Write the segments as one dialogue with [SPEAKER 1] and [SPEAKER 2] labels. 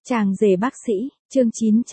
[SPEAKER 1] Chàng rể bác sĩ, chương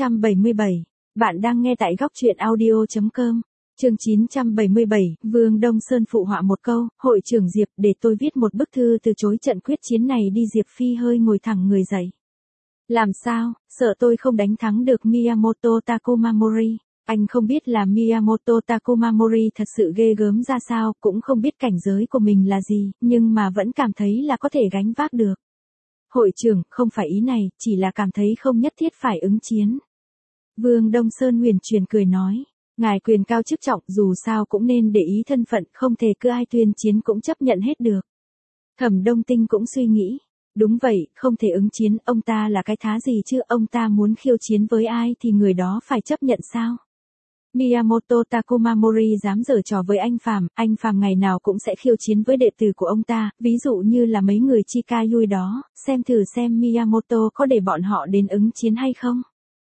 [SPEAKER 1] 977. Bạn đang nghe tại góc truyện audio.com. Chương 977, Vương Đông Sơn phụ họa một câu, hội trưởng Diệp để tôi viết một bức thư từ chối trận quyết chiến này đi. Diệp Phi hơi ngồi thẳng người dậy. Làm sao, sợ tôi không đánh thắng được Miyamoto Takumamori. Anh không biết là Miyamoto Takumamori thật sự ghê gớm ra sao, cũng không biết cảnh giới của mình là gì, nhưng mà vẫn cảm thấy là có thể gánh vác được. Hội trưởng, không phải ý này, chỉ là cảm thấy không nhất thiết phải ứng chiến. Vương Đông Sơn huyền truyền cười nói, ngài quyền cao chức trọng, dù sao cũng nên để ý thân phận, không thể cứ ai tuyên chiến cũng chấp nhận hết được. Thẩm Đông Tinh cũng suy nghĩ, đúng vậy, không thể ứng chiến, ông ta là cái thá gì chứ, ông ta muốn khiêu chiến với ai thì người đó phải chấp nhận sao? Miyamoto Takumamori dám giở trò với anh Phàm ngày nào cũng sẽ khiêu chiến với đệ tử của ông ta, ví dụ như là mấy người Chikayui đó, xem thử xem Miyamoto có để bọn họ đến ứng chiến hay không.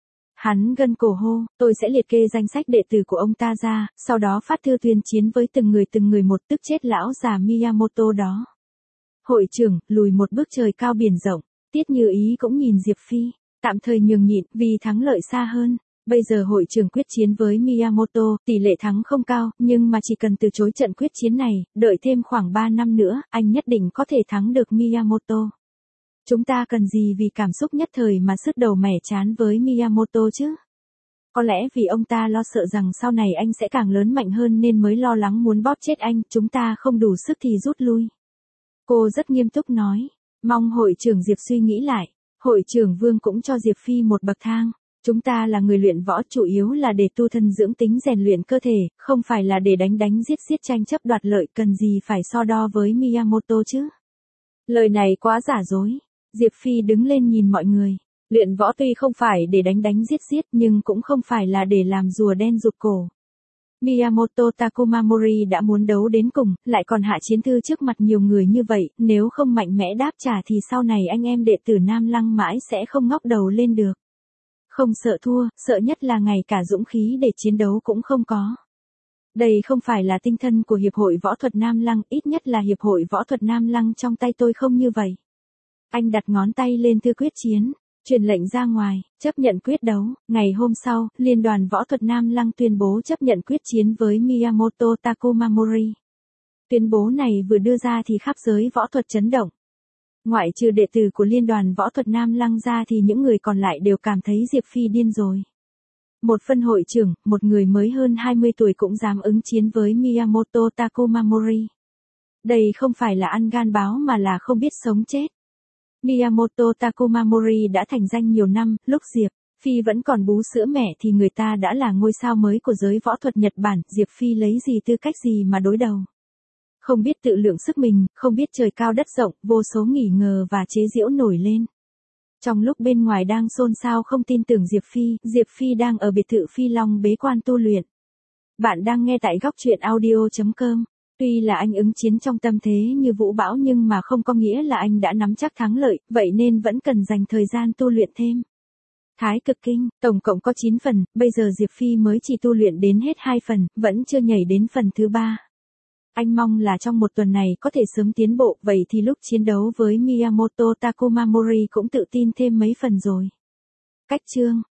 [SPEAKER 1] Hắn gân cổ hô, tôi sẽ liệt kê danh sách đệ tử của ông ta ra, sau đó phát thư tuyên chiến với từng người một, tức chết lão già Miyamoto đó. Hội trưởng, lùi một bước trời cao biển rộng, Tiết Như Ý cũng nhìn Diệp Phi, tạm thời nhường nhịn vì thắng lợi xa hơn. Bây giờ hội trưởng quyết chiến với Miyamoto, tỷ lệ thắng không cao, nhưng mà chỉ cần từ chối trận quyết chiến này, đợi thêm khoảng 3 năm nữa, anh nhất định có thể thắng được Miyamoto. Chúng ta cần gì vì cảm xúc nhất thời mà sứt đầu mẻ chán với Miyamoto chứ? Có lẽ vì ông ta lo sợ rằng sau này anh sẽ càng lớn mạnh hơn nên mới lo lắng muốn bóp chết anh, chúng ta không đủ sức thì rút lui. Cô rất nghiêm túc nói, mong hội trưởng Diệp suy nghĩ lại. Hội trưởng Vương cũng cho Diệp Phi một bậc thang. Chúng ta là người luyện võ chủ yếu là để tu thân dưỡng tính rèn luyện cơ thể, không phải là để đánh giết tranh chấp đoạt lợi, cần gì phải so đo với Miyamoto chứ. Lời này quá giả dối. Diệp Phi đứng lên nhìn mọi người. Luyện võ tuy không phải để đánh giết nhưng cũng không phải là để làm rùa đen rụt cổ. Miyamoto Takumamori đã muốn đấu đến cùng, lại còn hạ chiến thư trước mặt nhiều người như vậy, nếu không mạnh mẽ đáp trả thì sau này anh em đệ tử Nam Lăng mãi sẽ không ngóc đầu lên được. Không sợ thua, sợ nhất là ngay cả dũng khí để chiến đấu cũng không có. Đây không phải là tinh thần của Hiệp hội Võ thuật Nam Lăng, ít nhất là Hiệp hội Võ thuật Nam Lăng trong tay tôi không như vậy. Anh đặt ngón tay lên thư quyết chiến, truyền lệnh ra ngoài, chấp nhận quyết đấu. Ngày hôm sau, Liên đoàn Võ thuật Nam Lăng tuyên bố chấp nhận quyết chiến với Miyamoto Takumamori. Tuyên bố này vừa đưa ra thì khắp giới võ thuật chấn động. Ngoại trừ đệ tử của Liên đoàn Võ thuật Nam Lăng ra thì những người còn lại đều cảm thấy Diệp Phi điên rồi. Một phân hội trưởng, một người mới hơn 20 tuổi cũng dám ứng chiến với Miyamoto Takumamori. Đây không phải là ăn gan báo mà là không biết sống chết. Miyamoto Takumamori đã thành danh nhiều năm, lúc Diệp Phi vẫn còn bú sữa mẹ thì người ta đã là ngôi sao mới của giới võ thuật Nhật Bản, Diệp Phi lấy gì tư cách gì mà đối đầu. Không biết tự lượng sức mình, không biết trời cao đất rộng, vô số nghi ngờ và chế giễu nổi lên. Trong lúc bên ngoài đang xôn xao không tin tưởng Diệp Phi đang ở biệt thự Phi Long bế quan tu luyện. Bạn đang nghe tại góc truyện audio.com. Tuy là anh ứng chiến trong tâm thế như vũ bão nhưng mà không có nghĩa là anh đã nắm chắc thắng lợi, vậy nên vẫn cần dành thời gian tu luyện thêm. Thái cực kinh, tổng cộng có 9 phần, bây giờ Diệp Phi mới chỉ tu luyện đến hết 2 phần, vẫn chưa nhảy đến phần thứ 3. Anh mong là trong một tuần này có thể sớm tiến bộ, vậy thì lúc chiến đấu với Miyamoto Takumamori cũng tự tin thêm mấy phần rồi. Cách chương